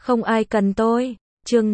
Không ai cần tôi. Chương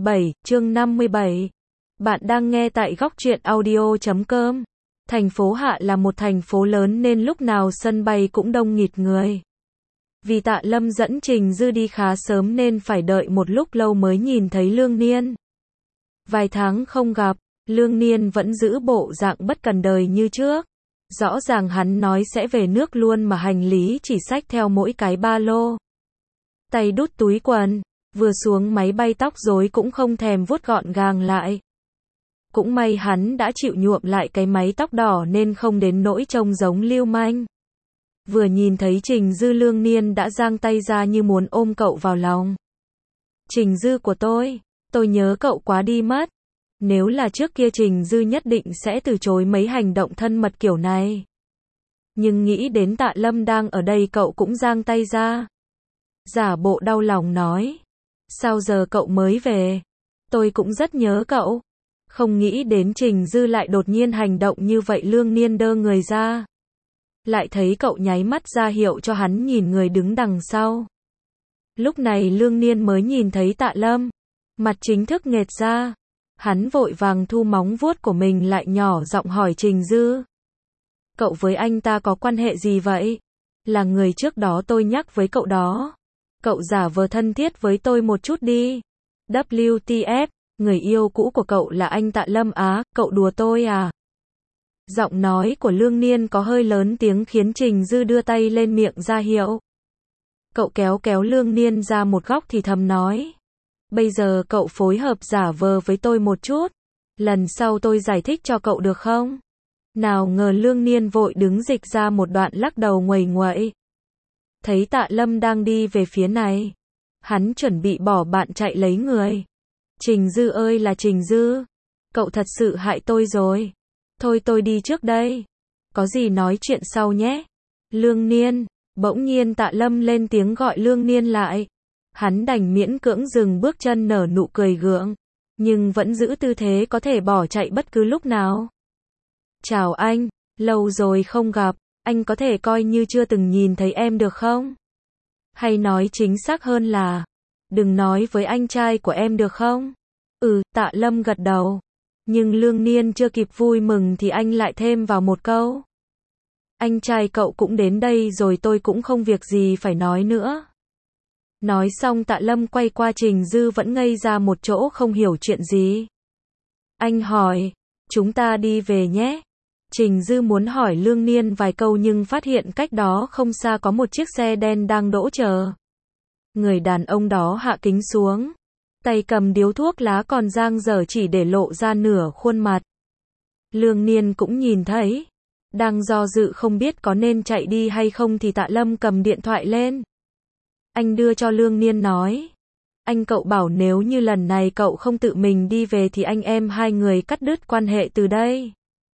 57. Bạn đang nghe tại góc truyện audio.com. Thành phố Hạ là một thành phố lớn nên lúc nào sân bay cũng đông nghịt người. Vì Tạ Lâm dẫn Trình Dư đi khá sớm nên phải đợi một lúc lâu mới nhìn thấy Lương Niên. Vài tháng không gặp, Lương Niên vẫn giữ bộ dạng bất cần đời như trước. Rõ ràng hắn nói sẽ về nước luôn mà hành lý chỉ xách theo mỗi cái ba lô. Tay đút túi quần, vừa xuống máy bay tóc rối cũng không thèm vuốt gọn gàng lại. Cũng may hắn đã chịu nhuộm lại cái mái tóc đỏ nên không đến nỗi trông giống lưu manh. Vừa nhìn thấy Trình Dư, Lương Niên đã giang tay ra như muốn ôm cậu vào lòng. Trình Dư của tôi nhớ cậu quá đi mất. Nếu là trước kia Trình Dư nhất định sẽ từ chối mấy hành động thân mật kiểu này. Nhưng nghĩ đến Tạ Lâm đang ở đây cậu cũng giang tay ra. Giả bộ đau lòng nói. Sao giờ cậu mới về? Tôi cũng rất nhớ cậu. Không nghĩ đến Trình Dư lại đột nhiên hành động như vậy. Lương Niên đơ người ra. Lại thấy cậu nháy mắt ra hiệu cho hắn nhìn người đứng đằng sau. Lúc này Lương Niên mới nhìn thấy Tạ Lâm. Mặt chính thức nghệt ra. Hắn vội vàng thu móng vuốt của mình lại, nhỏ giọng hỏi Trình Dư. Cậu với anh ta có quan hệ gì vậy? Là người trước đó tôi nhắc với cậu đó. Cậu giả vờ thân thiết với tôi một chút đi. WTF, người yêu cũ của cậu là anh Tạ Lâm á, cậu đùa tôi à? Giọng nói của Lương Niên có hơi lớn tiếng khiến Trình Dư đưa tay lên miệng ra hiệu. Cậu kéo Lương Niên ra một góc thì thầm nói. Bây giờ cậu phối hợp giả vờ với tôi một chút. Lần sau tôi giải thích cho cậu được không? Nào ngờ Lương Niên vội đứng dịch ra một đoạn, lắc đầu nguầy nguậy. Thấy Tạ Lâm đang đi về phía này. Hắn chuẩn bị bỏ bạn chạy lấy người. Trình Dư ơi là Trình Dư. Cậu thật sự hại tôi rồi. Thôi tôi đi trước đây. Có gì nói chuyện sau nhé. Lương Niên. Bỗng nhiên Tạ Lâm lên tiếng gọi Lương Niên lại. Hắn đành miễn cưỡng dừng bước chân, nở nụ cười gượng. Nhưng vẫn giữ tư thế có thể bỏ chạy bất cứ lúc nào. Chào anh, lâu rồi không gặp. Anh có thể coi như chưa từng nhìn thấy em được không? Hay nói chính xác hơn là, đừng nói với anh trai của em được không? Tạ Lâm gật đầu. Nhưng Lương Niên chưa kịp vui mừng thì anh lại thêm vào một câu. Anh trai cậu cũng đến đây rồi, tôi cũng không việc gì phải nói nữa. Nói xong Tạ Lâm quay qua Trình Dư vẫn ngây ra một chỗ không hiểu chuyện gì. Anh hỏi, chúng ta đi về nhé. Trình Dư muốn hỏi Lương Niên vài câu nhưng phát hiện cách đó không xa có một chiếc xe đen đang đỗ chờ. Người đàn ông đó hạ kính xuống. Tay cầm điếu thuốc lá còn dang dở chỉ để lộ ra nửa khuôn mặt. Lương Niên cũng nhìn thấy. Đang do dự không biết có nên chạy đi hay không thì Tạ Lâm cầm điện thoại lên. Anh đưa cho Lương Niên nói. Anh cậu bảo nếu như lần này cậu không tự mình đi về thì anh em hai người cắt đứt quan hệ từ đây.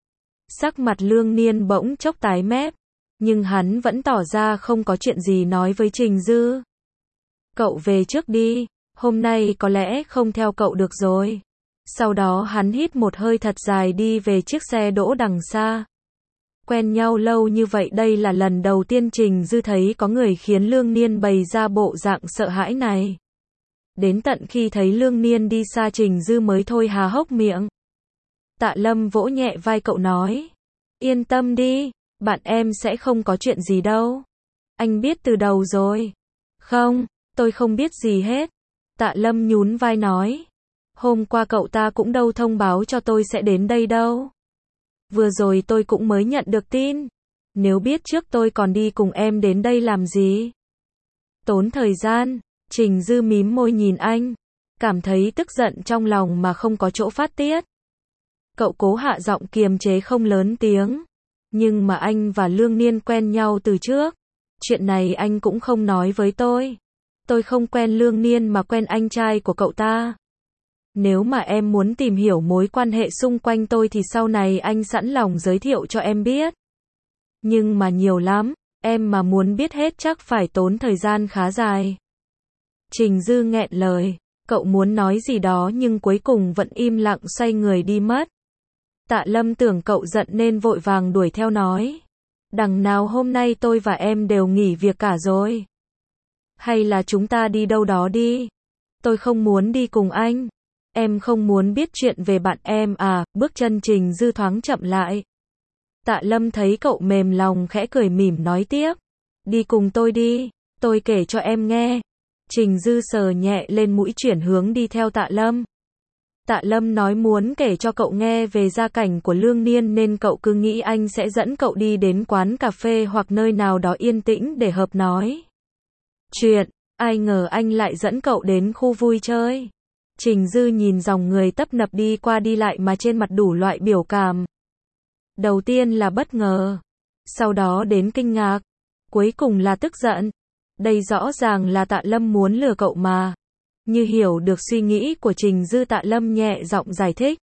Sắc mặt Lương Niên bỗng chốc tái mét. Nhưng hắn vẫn tỏ ra không có chuyện gì nói với Trình Dư. Cậu về trước đi. Hôm nay có lẽ không theo cậu được rồi. Sau đó hắn hít một hơi thật dài đi về chiếc xe đỗ đằng xa. Quen nhau lâu như vậy đây là lần đầu tiên Trình Dư thấy có người khiến Lương Niên bày ra bộ dạng sợ hãi này. Đến tận khi thấy Lương Niên đi xa Trình Dư mới thôi há hốc miệng. Tạ Lâm vỗ nhẹ vai cậu nói. Yên tâm đi, bạn em sẽ không có chuyện gì đâu. Anh biết từ đầu rồi. Không, tôi không biết gì hết. Tạ Lâm nhún vai nói. Hôm qua cậu ta cũng đâu thông báo cho tôi sẽ đến đây đâu. Vừa rồi tôi cũng mới nhận được tin. Nếu biết trước tôi còn đi cùng em đến đây làm gì? Tốn thời gian. Trình Dư mím môi nhìn anh. Cảm thấy tức giận trong lòng mà không có chỗ phát tiết. Cậu cố hạ giọng kiềm chế không lớn tiếng. Nhưng mà anh và Lương Niên quen nhau từ trước. Chuyện này anh cũng không nói với tôi. Tôi không quen Lương Niên mà quen anh trai của cậu ta. Nếu mà em muốn tìm hiểu mối quan hệ xung quanh tôi thì sau này anh sẵn lòng giới thiệu cho em biết. Nhưng mà nhiều lắm, em mà muốn biết hết chắc phải tốn thời gian khá dài. Trình Dư nghẹn lời, cậu muốn nói gì đó nhưng cuối cùng vẫn im lặng xoay người đi mất. Tạ Lâm tưởng cậu giận nên vội vàng đuổi theo nói. Đằng nào hôm nay tôi và em đều nghỉ việc cả rồi. Hay là chúng ta đi đâu đó đi. Tôi không muốn đi cùng anh. Em không muốn biết chuyện về bạn em à, bước chân Trình Dư thoáng chậm lại. Tạ Lâm thấy cậu mềm lòng khẽ cười mỉm nói tiếp. Đi cùng tôi đi, tôi kể cho em nghe. Trình Dư sờ nhẹ lên mũi chuyển hướng đi theo Tạ Lâm. Tạ Lâm nói muốn kể cho cậu nghe về gia cảnh của Lương Niên nên cậu cứ nghĩ anh sẽ dẫn cậu đi đến quán cà phê hoặc nơi nào đó yên tĩnh để hợp nói chuyện. Ai ngờ anh lại dẫn cậu đến khu vui chơi. Trình Dư nhìn dòng người tấp nập đi qua đi lại mà trên mặt đủ loại biểu cảm. Đầu tiên là bất ngờ, sau đó đến kinh ngạc, cuối cùng là tức giận. Đây rõ ràng là Tạ Lâm muốn lừa cậu mà. Như hiểu được suy nghĩ của Trình Dư, Tạ Lâm nhẹ giọng giải thích.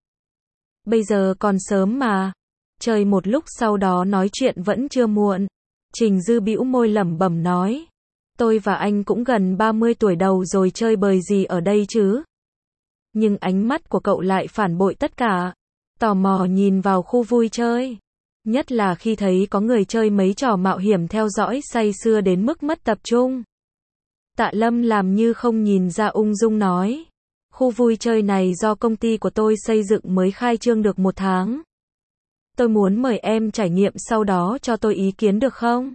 Bây giờ còn sớm mà. Chơi một lúc sau đó nói chuyện vẫn chưa muộn. Trình Dư bĩu môi lẩm bẩm nói. Tôi và anh cũng gần 30 tuổi đầu rồi, chơi bời gì ở đây chứ? Nhưng ánh mắt của cậu lại phản bội tất cả. Tò mò nhìn vào khu vui chơi. Nhất là khi thấy có người chơi mấy trò mạo hiểm theo dõi say sưa đến mức mất tập trung. Tạ Lâm làm như không nhìn ra, ung dung nói. Khu vui chơi này do công ty của tôi xây dựng mới khai trương được 1 tháng. Tôi muốn mời em trải nghiệm, sau đó cho tôi ý kiến được không?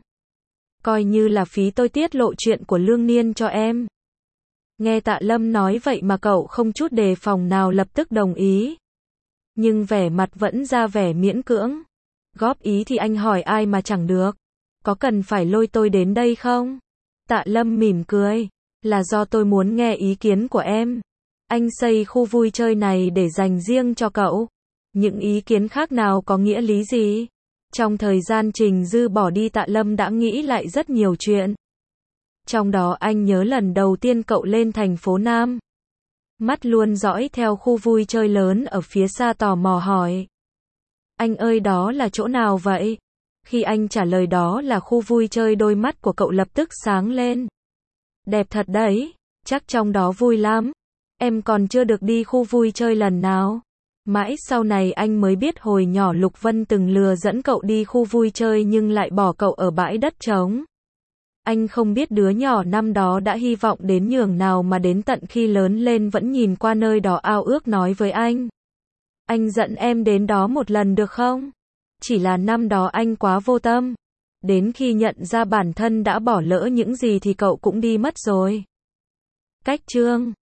Coi như là phí tôi tiết lộ chuyện của Lương Niên cho em. Nghe Tạ Lâm nói vậy mà cậu không chút đề phòng nào lập tức đồng ý. Nhưng vẻ mặt vẫn ra vẻ miễn cưỡng. Góp ý thì anh hỏi ai mà chẳng được. Có cần phải lôi tôi đến đây không? Tạ Lâm mỉm cười. Là do tôi muốn nghe ý kiến của em. Anh xây khu vui chơi này để dành riêng cho cậu. Những ý kiến khác nào có nghĩa lý gì? Trong thời gian Trình Dư bỏ đi, Tạ Lâm đã nghĩ lại rất nhiều chuyện. Trong đó anh nhớ lần đầu tiên cậu lên thành phố Nam. Mắt luôn dõi theo khu vui chơi lớn ở phía xa, tò mò hỏi. Anh ơi, đó là chỗ nào vậy? Khi anh trả lời đó là khu vui chơi, đôi mắt của cậu lập tức sáng lên. Đẹp thật đấy, chắc trong đó vui lắm. Em còn chưa được đi khu vui chơi lần nào. Mãi sau này anh mới biết hồi nhỏ Lục Vân từng lừa dẫn cậu đi khu vui chơi nhưng lại bỏ cậu ở bãi đất trống. Anh không biết đứa nhỏ năm đó đã hy vọng đến nhường nào mà đến tận khi lớn lên vẫn nhìn qua nơi đó ao ước nói với anh. Anh dẫn em đến đó một lần được không? Chỉ là năm đó anh quá vô tâm. Đến khi nhận ra bản thân đã bỏ lỡ những gì thì cậu cũng đi mất rồi. Cách chương